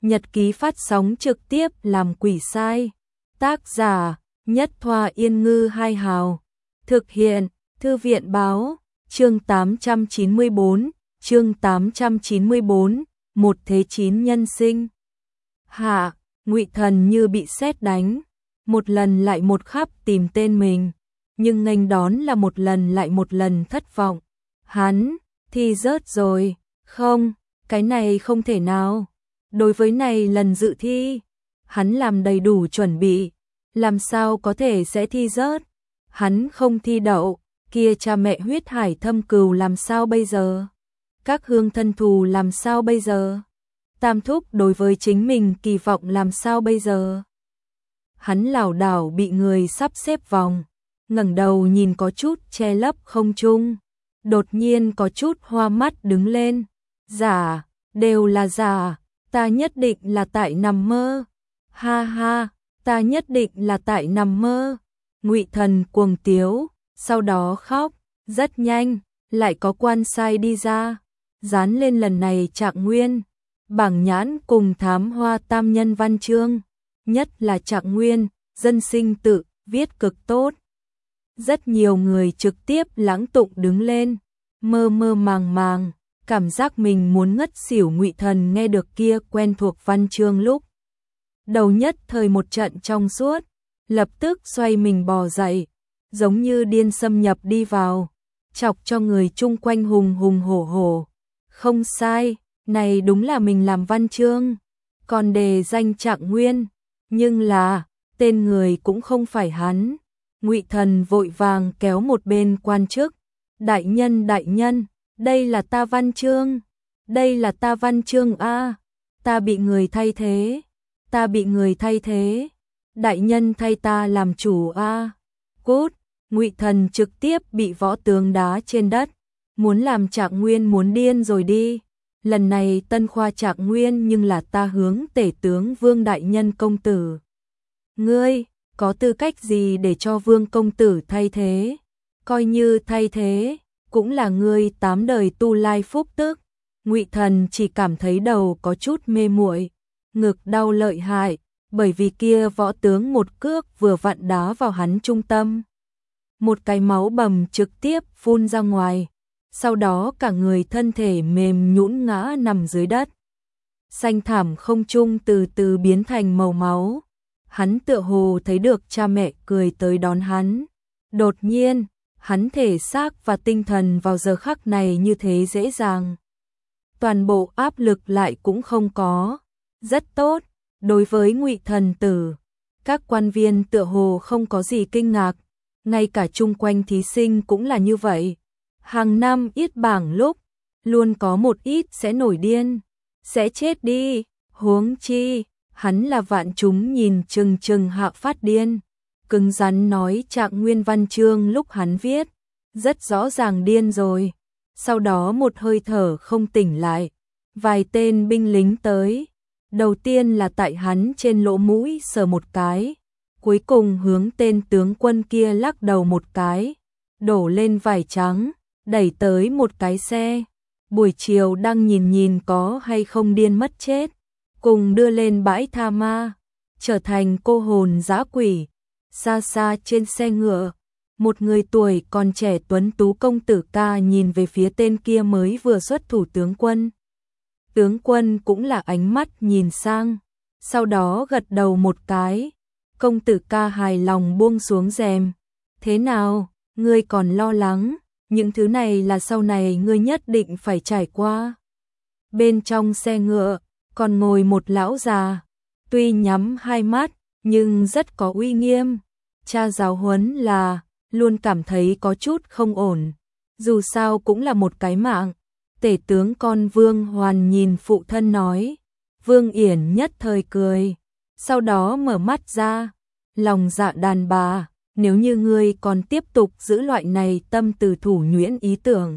nhật ký phát sóng trực tiếp làm quỷ sai. Tác giả Nhất Thoa Yên Ngư Hai Hào. Thực hiện Thư viện Báo. Chương 894, chương 894, một thế chín nhân sinh. Hạ, Ngụy Thần như bị sét đánh, một lần lại một khắp tìm tên mình, nhưng nghênh đón là một lần lại một lần thất vọng. Hắn, thi rớt rồi, không, cái này không thể nào. Đối với này lần dự thi, hắn làm đầy đủ chuẩn bị, làm sao có thể sẽ thi rớt. Hắn không thi đậu, kia cha mẹ huyết hải thâm cừu làm sao bây giờ? Các hương thân thù làm sao bây giờ? Tam thúc đối với chính mình kỳ vọng làm sao bây giờ? Hắn lảo đảo bị người sắp xếp vòng, ngẩng đầu nhìn có chút che lấp không trung, đột nhiên có chút hoa mắt đứng lên. Giả, đều là giả, ta nhất định là tại nằm mơ. Ha ha, ta nhất định là tại nằm mơ. Ngụy Thần cuồng tiếu, sau đó khóc, rất nhanh, lại có quan sai đi ra, dán lên lần này Trạng Nguyên, bảng nhãn cùng thám hoa tam nhân văn chương, nhất là Trạng Nguyên, dân sinh tự, viết cực tốt. Rất nhiều người trực tiếp lãng tụng đứng lên, mơ mơ màng màng, cảm giác mình muốn ngất xỉu. Ngụy Thần nghe được kia quen thuộc văn chương lúc đầu nhất thời một trận trong suốt, lập tức xoay mình bò dậy, giống như điên xâm nhập đi vào, chọc cho người chung quanh hùng hùng hổ hổ. Không sai, này đúng là mình làm văn chương, còn đề danh Trạng Nguyên, nhưng là tên người cũng không phải hắn. Ngụy Thần vội vàng kéo một bên quan chức, đại nhân, đây là ta văn chương, đây là ta văn chương a, ta bị người thay thế, ta bị người thay thế, đại nhân thay ta làm chủ a. Cút. Ngụy Thần trực tiếp bị võ tướng đá trên đất, muốn làm Trạng Nguyên muốn điên rồi đi. Lần này tân khoa Trạng Nguyên nhưng là ta hướng tể tướng Vương đại nhân công tử. Ngươi có tư cách gì để cho Vương công tử thay thế? Coi như thay thế, cũng là ngươi 8 đời tu lai phúc tức. Ngụy Thần chỉ cảm thấy đầu có chút mê muội, ngực đau lợi hại, bởi vì kia võ tướng một cước vừa vặn đá vào hắn trung tâm. Một cái máu bầm trực tiếp phun ra ngoài, sau đó cả người thân thể mềm nhũn ngã nằm dưới đất. Xanh thảm không trung từ từ biến thành màu máu. Hắn tựa hồ thấy được cha mẹ cười tới đón hắn. Đột nhiên, hắn thể xác và tinh thần vào giờ khắc này như thế dễ dàng. Toàn bộ áp lực lại cũng không có. Rất tốt, đối với Ngụy Thần tử, các quan viên tựa hồ không có gì kinh ngạc, ngay cả chung quanh thí sinh cũng là như vậy. Hàng năm yết bảng lúc, luôn có một ít sẽ nổi điên, sẽ chết đi, huống chi, hắn là vạn chúng nhìn chừng chừng hạ phát điên. Cứng rắn nói Trạng Nguyên văn chương lúc hắn viết, rất rõ ràng điên rồi. Sau đó một hơi thở không tỉnh lại, vài tên binh lính tới. Đầu tiên là tại hắn trên lỗ mũi sờ một cái, cuối cùng hướng tên tướng quân kia lắc đầu một cái, đổ lên vải trắng, đẩy tới một cái xe. Buổi chiều đang nhìn có hay không điên mất chết, cùng đưa lên bãi tha ma, trở thành cô hồn dã quỷ. Xa xa trên xe ngựa, một người tuổi còn trẻ tuấn tú công tử ca nhìn về phía tên kia mới vừa xuất thủ tướng quân. Tướng quân cũng là ánh mắt nhìn sang, sau đó gật đầu một cái. Công tử ca hài lòng buông xuống rèm. Thế nào, ngươi còn lo lắng, những thứ này là sau này ngươi nhất định phải trải qua. Bên trong xe ngựa, còn ngồi một lão già, tuy nhắm hai mắt, nhưng rất có uy nghiêm. Cha giáo huấn là, luôn cảm thấy có chút không ổn, dù sao cũng là một cái mạng. Tể tướng con Vương Hoàn nhìn phụ thân nói. Vương Yển nhất thời cười, sau đó mở mắt ra. Lòng dạ đàn bà, nếu như ngươi còn tiếp tục giữ loại này tâm từ thủ nhuyễn ý tưởng,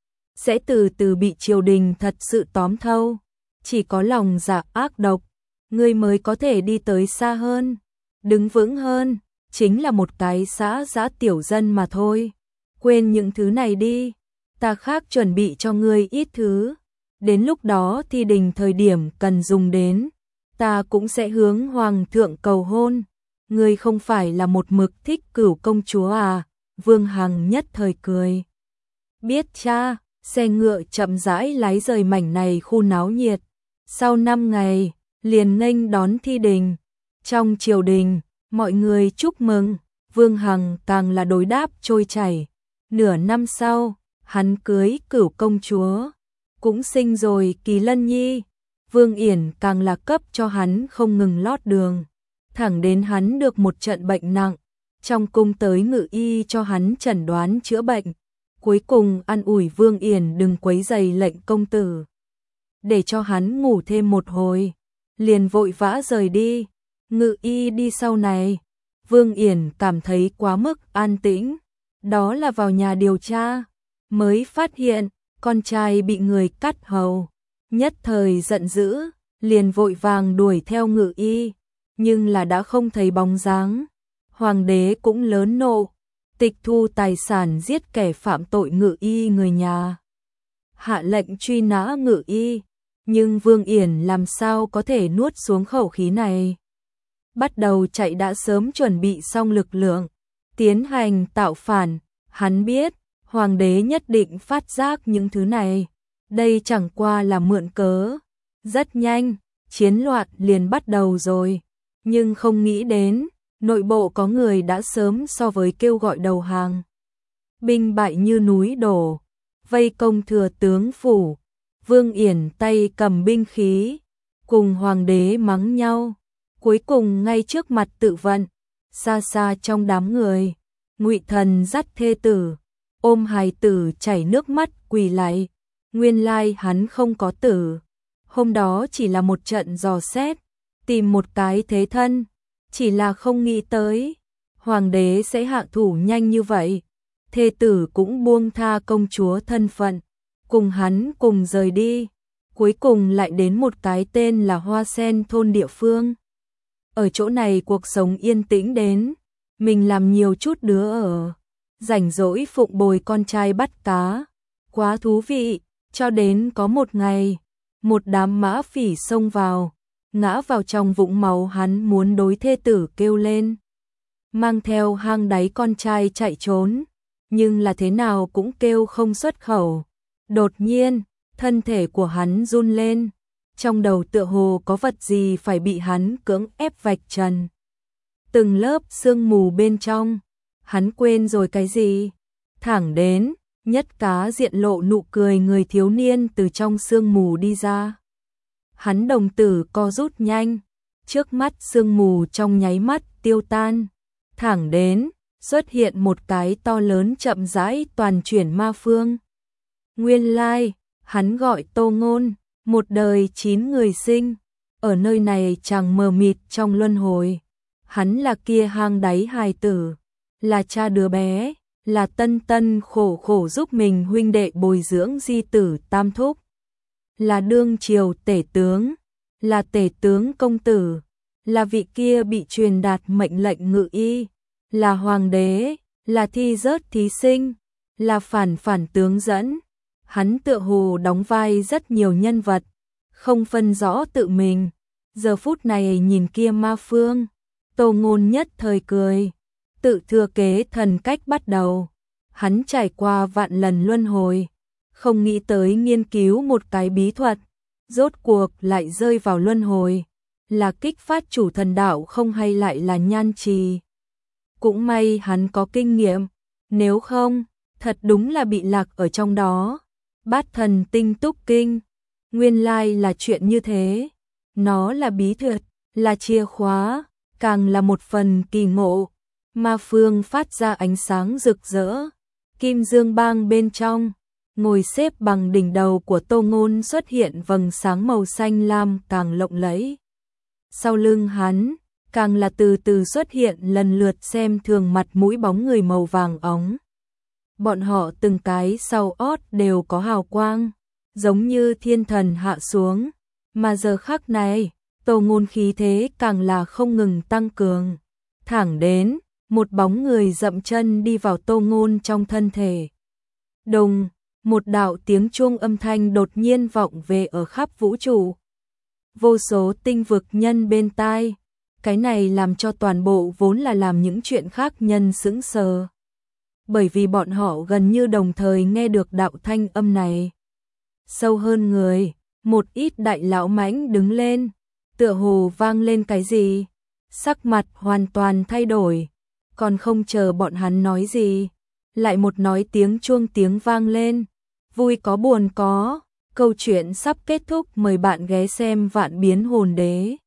sẽ từ từ bị triều đình thật sự tóm thâu. Chỉ có lòng dạ ác độc, ngươi mới có thể đi tới xa hơn, đứng vững hơn. Chính là một cái xã dã tiểu dân mà thôi. Quên những thứ này đi, ta khác chuẩn bị cho ngươi ít thứ. Đến lúc đó thi đình thời điểm cần dùng đến, ta cũng sẽ hướng hoàng thượng cầu hôn. Ngươi không phải là một mực thích Cửu công chúa à? Vương Hằng nhất thời cười. Biết cha. Xe ngựa chậm rãi lái rời mảnh này khu náo nhiệt. Sau 5 ngày, liền nghênh đón thi đình. Trong triều đình, mọi người chúc mừng, Vương Hằng càng là đối đáp trôi chảy. Nửa năm sau, hắn cưới Cửu công chúa, cũng sinh rồi Kỳ Lân Nhi. Vương Yển càng là cấp cho hắn không ngừng lót đường. Thẳng đến hắn được một trận bệnh nặng, trong cung tới ngự y cho hắn chẩn đoán chữa bệnh. Cuối cùng an ủi Vương Yển đừng quấy rầy lệnh công tử, để cho hắn ngủ thêm một hồi, liền vội vã rời đi. Ngự y đi sau này, Vương Yển cảm thấy quá mức an tĩnh, đó là vào nhà điều tra, mới phát hiện con trai bị người cắt hầu, nhất thời giận dữ, liền vội vàng đuổi theo ngự y, nhưng là đã không thấy bóng dáng. Hoàng đế cũng lớn nộ, tịch thu tài sản, giết kẻ phạm tội ngự y người nhà, hạ lệnh truy nã ngự y, nhưng Vương Yển làm sao có thể nuốt xuống khẩu khí này. Bắt đầu chạy đã sớm chuẩn bị xong lực lượng, tiến hành tạo phản, hắn biết, hoàng đế nhất định phát giác những thứ này, đây chẳng qua là mượn cớ. Rất nhanh, chiến loạn liền bắt đầu rồi, nhưng không nghĩ đến, nội bộ có người đã sớm so với kêu gọi đầu hàng. Binh bại như núi đổ, vây công thừa tướng phủ, Vương Yển tay cầm binh khí, cùng hoàng đế mắng nhau, cuối cùng ngay trước mặt tự vận, xa xa trong đám người, Ngụy Thần dắt thê tử, ôm hài tử chảy nước mắt quỳ lạy, nguyên lai hắn không có tử, hôm đó chỉ là một trận dò xét, tìm một cái thế thân, chỉ là không nghĩ tới, hoàng đế sẽ hạ thủ nhanh như vậy. Thê tử cũng buông tha công chúa thân phận, cùng hắn cùng rời đi, cuối cùng lại đến một cái tên là Hoa Sen thôn địa phương. Ở chỗ này cuộc sống yên tĩnh đến, mình làm nhiều chút đứa ở, rảnh rỗi phụng bồi con trai bắt cá, quá thú vị, cho đến có một ngày, một đám mã phỉ xông vào, ngã vào trong vũng máu, hắn muốn đối thê tử kêu lên, mang theo hang đáy con trai chạy trốn, nhưng là thế nào cũng kêu không xuất khẩu. Đột nhiên, thân thể của hắn run lên, trong đầu tựa hồ có vật gì phải bị hắn cưỡng ép vạch trần. Từng lớp sương mù bên trong, hắn quên rồi cái gì. Thẳng đến, Nhất Cá diện lộ nụ cười người thiếu niên từ trong sương mù đi ra. Hắn đồng tử co rút nhanh, trước mắt sương mù trong nháy mắt tiêu tan. Thẳng đến, xuất hiện một cái to lớn chậm rãi toàn chuyển ma phương. Nguyên lai, hắn gọi Tô Ngôn, một đời 9 người sinh, ở nơi này chàng mờ mịt trong luân hồi. Hắn là kia hang đáy hài tử, là cha đứa bé, là tân tân khổ khổ giúp mình huynh đệ bồi dưỡng di tử tam thúc, là đương triều tể tướng, là tể tướng công tử, là vị kia bị truyền đạt mệnh lệnh ngự y, là hoàng đế, là thi rớt thí sinh, là phản tướng dẫn. Hắn tựa hồ đóng vai rất nhiều nhân vật, không phân rõ tự mình. Giờ phút này nhìn kia ma phương, Tô Ngôn nhất thời cười, tự thừa kế thần cách bắt đầu. Hắn trải qua vạn lần luân hồi, không nghĩ tới nghiên cứu một cái bí thuật, rốt cuộc lại rơi vào luân hồi, là kích phát chủ thần đạo không hay lại là nhan trì. Cũng may hắn có kinh nghiệm, nếu không, thật đúng là bị lạc ở trong đó. Bát thần tinh túc kinh, nguyên lai là chuyện như thế. Nó là bí thuật, là chìa khóa, càng là một phần kỳ ngộ. Ma phương phát ra ánh sáng rực rỡ. Kim Dương Bang bên trong, ngồi xếp bằng đỉnh đầu của Tô Ngôn xuất hiện vầng sáng màu xanh lam càng lộng lẫy. Sau lưng hắn, càng là từ từ xuất hiện lần lượt xem thường mặt mũi bóng người màu vàng óng. Bọn họ từng cái sau ót đều có hào quang, giống như thiên thần hạ xuống, mà giờ khắc này, Tô Ngôn khí thế càng là không ngừng tăng cường. Thẳng đến, một bóng người dậm chân đi vào Tô Ngôn trong thân thể. Đùng, một đạo tiếng chuông âm thanh đột nhiên vọng về ở khắp vũ trụ. vô số tinh vực nhân bên tai. Cái này làm cho toàn bộ vốn là làm những chuyện khác nhân sững sờ. Bởi vì bọn họ gần như đồng thời nghe được đạo thanh âm này. Sâu hơn người, một ít đại lão mãnh đứng lên, tựa hồ vang lên cái gì, sắc mặt hoàn toàn thay đổi, còn không chờ bọn hắn nói gì, lại một nói tiếng chuông tiếng vang lên, vui có buồn có, câu chuyện sắp kết thúc, mời bạn ghé xem Vạn Biến Hồn Đế.